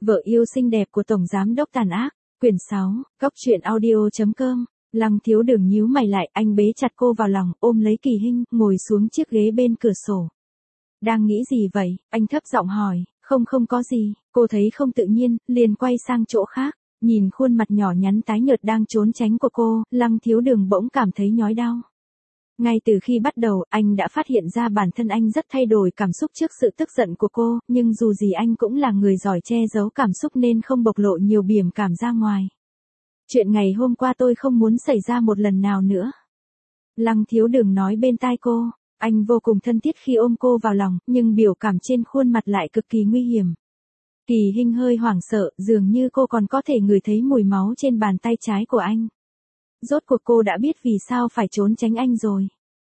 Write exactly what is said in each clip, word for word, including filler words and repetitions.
Vợ yêu xinh đẹp của Tổng Giám đốc tàn ác, quyển sáu, góc truyện audio.com. Lăng Thiếu Đường nhíu mày lại, anh bế chặt cô vào lòng, ôm lấy Kỳ Hinh, ngồi xuống chiếc ghế bên cửa sổ. Đang nghĩ gì vậy? Anh thấp giọng hỏi. Không không có gì, cô thấy không tự nhiên, liền quay sang chỗ khác, nhìn khuôn mặt nhỏ nhắn tái nhợt đang trốn tránh của cô, Lăng Thiếu Đường bỗng cảm thấy nhói đau. Ngay từ khi bắt đầu, anh đã phát hiện ra bản thân anh rất thay đổi cảm xúc trước sự tức giận của cô, nhưng dù gì anh cũng là người giỏi che giấu cảm xúc nên không bộc lộ nhiều biểu cảm ra ngoài. Chuyện ngày hôm qua tôi không muốn xảy ra một lần nào nữa. Lăng Thiếu Đường nói bên tai cô, anh vô cùng thân thiết khi ôm cô vào lòng, nhưng biểu cảm trên khuôn mặt lại cực kỳ nguy hiểm. Kỳ Hinh hơi hoảng sợ, dường như cô còn có thể ngửi thấy mùi máu trên bàn tay trái của anh. Rốt cuộc cô đã biết vì sao phải trốn tránh anh rồi.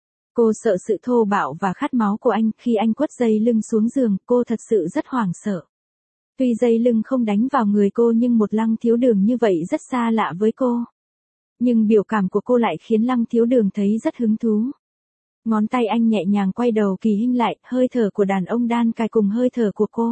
Cô sợ sự thô bạo và khát máu của anh, khi anh quất dây lưng xuống giường, cô thật sự rất hoảng sợ. Tuy dây lưng không đánh vào người cô nhưng một Lăng Thiếu Đường như vậy rất xa lạ với cô. Nhưng biểu cảm của cô lại khiến Lăng Thiếu Đường thấy rất hứng thú. Ngón tay anh nhẹ nhàng quay đầu Kỳ Hinh lại, hơi thở của đàn ông đan cài cùng hơi thở của cô.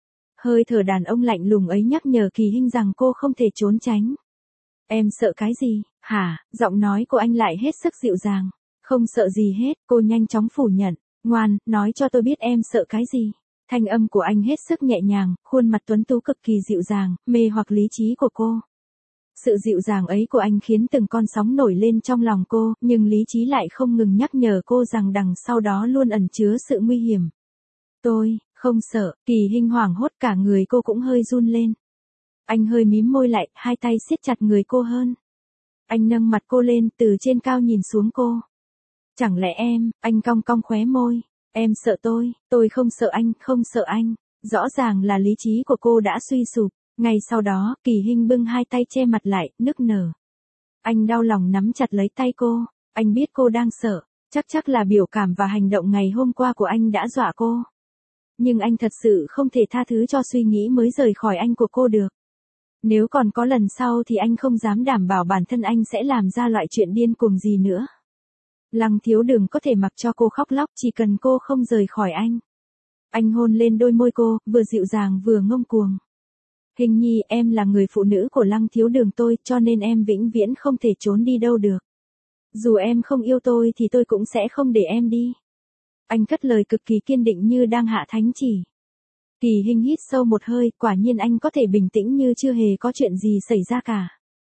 Hơi thở đàn ông lạnh lùng ấy nhắc nhở Kỳ Hinh rằng cô không thể trốn tránh. Em sợ cái gì, hả? Giọng nói của anh lại hết sức dịu dàng. Không sợ gì hết, cô nhanh chóng phủ nhận. Ngoan, nói cho tôi biết em sợ cái gì. Thanh âm của anh hết sức nhẹ nhàng, khuôn mặt tuấn tú cực kỳ dịu dàng, mê hoặc lý trí của cô. Sự dịu dàng ấy của anh khiến từng con sóng nổi lên trong lòng cô, nhưng lý trí lại không ngừng nhắc nhở cô rằng đằng sau đó luôn ẩn chứa sự nguy hiểm. Tôi, không sợ, Kỳ Hinh hoảng hốt, cả người cô cũng hơi run lên. Anh hơi mím môi lại, hai tay siết chặt người cô hơn. Anh nâng mặt cô lên, từ trên cao nhìn xuống cô. Chẳng lẽ em, anh cong cong khóe môi. Em sợ tôi, tôi không sợ anh, không sợ anh. Rõ ràng là lý trí của cô đã suy sụp. Ngay sau đó, Kỳ Hinh bưng hai tay che mặt lại, nức nở. Anh đau lòng nắm chặt lấy tay cô. Anh biết cô đang sợ. Chắc chắc là biểu cảm và hành động ngày hôm qua của anh đã dọa cô. Nhưng anh thật sự không thể tha thứ cho suy nghĩ mới rời khỏi anh của cô được. Nếu còn có lần sau thì anh không dám đảm bảo bản thân anh sẽ làm ra loại chuyện điên cuồng gì nữa. Lăng Thiếu Đường có thể mặc cho cô khóc lóc chỉ cần cô không rời khỏi anh. Anh hôn lên đôi môi cô, vừa dịu dàng vừa ngông cuồng. Hình nhi, em là người phụ nữ của Lăng Thiếu Đường tôi, cho nên em vĩnh viễn không thể trốn đi đâu được. Dù em không yêu tôi thì tôi cũng sẽ không để em đi. Anh cất lời cực kỳ kiên định như đang hạ thánh chỉ. Kỳ Hinh hít sâu một hơi, quả nhiên anh có thể bình tĩnh như chưa hề có chuyện gì xảy ra cả.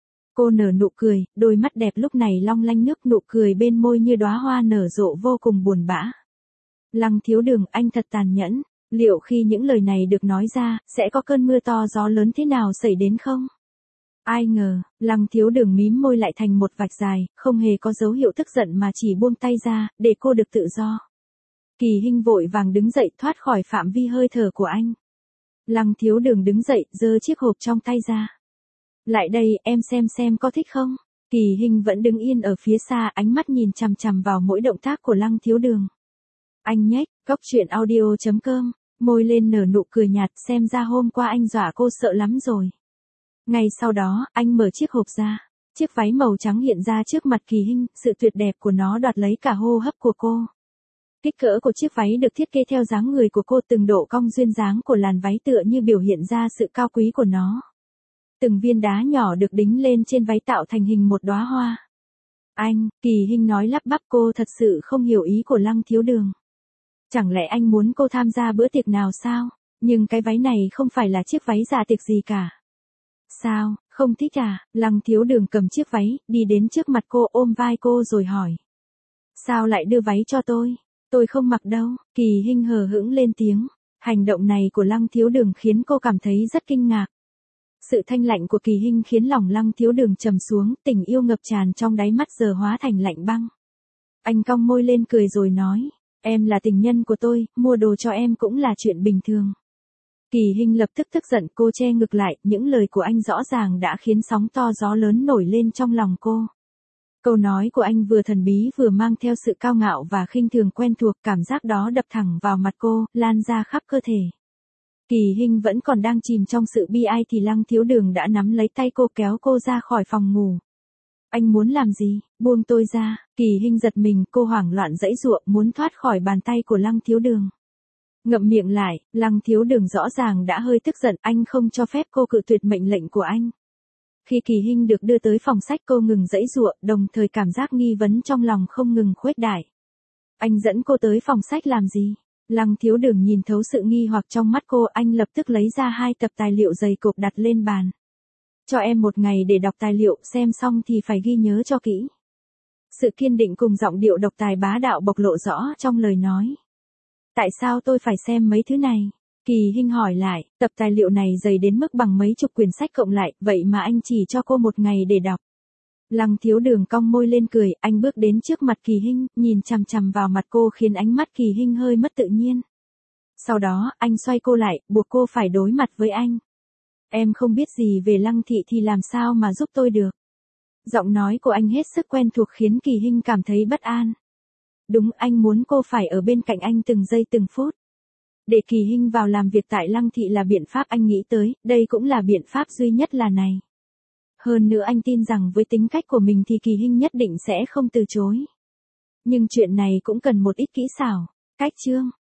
Cô nở nụ cười, đôi mắt đẹp lúc này long lanh nước, nụ cười bên môi như đóa hoa nở rộ vô cùng buồn bã. Lăng Thiếu Đường, anh thật tàn nhẫn. Liệu khi những lời này được nói ra, sẽ có cơn mưa to gió lớn thế nào xảy đến không? Ai ngờ, Lăng Thiếu Đường mím môi lại thành một vạch dài, không hề có dấu hiệu tức giận mà chỉ buông tay ra, để cô được tự do. Kỳ Hinh vội vàng đứng dậy thoát khỏi phạm vi hơi thở của anh. Lăng Thiếu Đường đứng dậy, giơ chiếc hộp trong tay ra. Lại đây, em xem xem có thích không? Kỳ Hinh vẫn đứng yên ở phía xa, ánh mắt nhìn chằm chằm vào mỗi động tác của Lăng Thiếu Đường. Anh nhếch, góc truyện audio.com, môi lên nở nụ cười nhạt, xem ra hôm qua anh dọa cô sợ lắm rồi. Ngay sau đó, anh mở chiếc hộp ra. Chiếc váy màu trắng hiện ra trước mặt Kỳ Hinh, sự tuyệt đẹp của nó đoạt lấy cả hô hấp của cô. Kích cỡ của chiếc váy được thiết kế theo dáng người của cô, từng độ cong duyên dáng của làn váy tựa như biểu hiện ra sự cao quý của nó. Từng viên đá nhỏ được đính lên trên váy tạo thành hình một đóa hoa. Anh, Kỳ Hinh nói lắp bắp, cô thật sự không hiểu ý của Lăng Thiếu Đường. Chẳng lẽ anh muốn cô tham gia bữa tiệc nào sao? Nhưng cái váy này không phải là chiếc váy dạ tiệc gì cả. Sao, không thích à? Lăng Thiếu Đường cầm chiếc váy, đi đến trước mặt cô, ôm vai cô rồi hỏi. Sao lại đưa váy cho tôi? Tôi không mặc đâu. Kỳ Hinh hờ hững lên tiếng. Hành động này của Lăng Thiếu Đường khiến cô cảm thấy rất kinh ngạc. Sự thanh lạnh của Kỳ Hinh khiến lòng Lăng Thiếu Đường trầm xuống, tình yêu ngập tràn trong đáy mắt giờ hóa thành lạnh băng. Anh cong môi lên cười rồi nói, em là tình nhân của tôi, mua đồ cho em cũng là chuyện bình thường. Kỳ Hinh lập tức tức giận, cô che ngực lại, những lời của anh rõ ràng đã khiến sóng to gió lớn nổi lên trong lòng cô. Câu nói của anh vừa thần bí vừa mang theo sự cao ngạo và khinh thường quen thuộc, cảm giác đó đập thẳng vào mặt cô, lan ra khắp cơ thể. Kỳ Hinh vẫn còn đang chìm trong sự bi ai thì Lăng Thiếu Đường đã nắm lấy tay cô kéo cô ra khỏi phòng ngủ. Anh muốn làm gì? Buông tôi ra. Kỳ Hinh giật mình, cô hoảng loạn giãy giụa muốn thoát khỏi bàn tay của Lăng Thiếu Đường. Ngậm miệng lại, Lăng Thiếu Đường rõ ràng đã hơi tức giận, anh không cho phép cô cự tuyệt mệnh lệnh của anh. Khi Kỳ Hinh được đưa tới phòng sách cô ngừng giãy giụa, đồng thời cảm giác nghi vấn trong lòng không ngừng khuếch đại. Anh dẫn cô tới phòng sách làm gì? Lăng Thiếu Đường nhìn thấu sự nghi hoặc trong mắt cô, anh lập tức lấy ra hai tập tài liệu dày cộp đặt lên bàn. Cho em một ngày để đọc tài liệu, xem xong thì phải ghi nhớ cho kỹ. Sự kiên định cùng giọng điệu độc tài bá đạo bộc lộ rõ trong lời nói. Tại sao tôi phải xem mấy thứ này? Kỳ Hinh hỏi lại, tập tài liệu này dày đến mức bằng mấy chục quyển sách cộng lại, vậy mà anh chỉ cho cô một ngày để đọc. Lăng Thiếu Đường cong môi lên cười, anh bước đến trước mặt Kỳ Hinh, nhìn chằm chằm vào mặt cô khiến ánh mắt Kỳ Hinh hơi mất tự nhiên. Sau đó, anh xoay cô lại, buộc cô phải đối mặt với anh. Em không biết gì về Lăng thị thì làm sao mà giúp tôi được. Giọng nói của anh hết sức quen thuộc khiến Kỳ Hinh cảm thấy bất an. Đúng, anh muốn cô phải ở bên cạnh anh từng giây từng phút. Để Kỳ Hinh vào làm việc tại Lăng thị là biện pháp anh nghĩ tới, đây cũng là biện pháp duy nhất là này. Hơn nữa anh tin rằng với tính cách của mình thì Kỳ Hinh nhất định sẽ không từ chối. Nhưng chuyện này cũng cần một ít kỹ xảo. Cách chương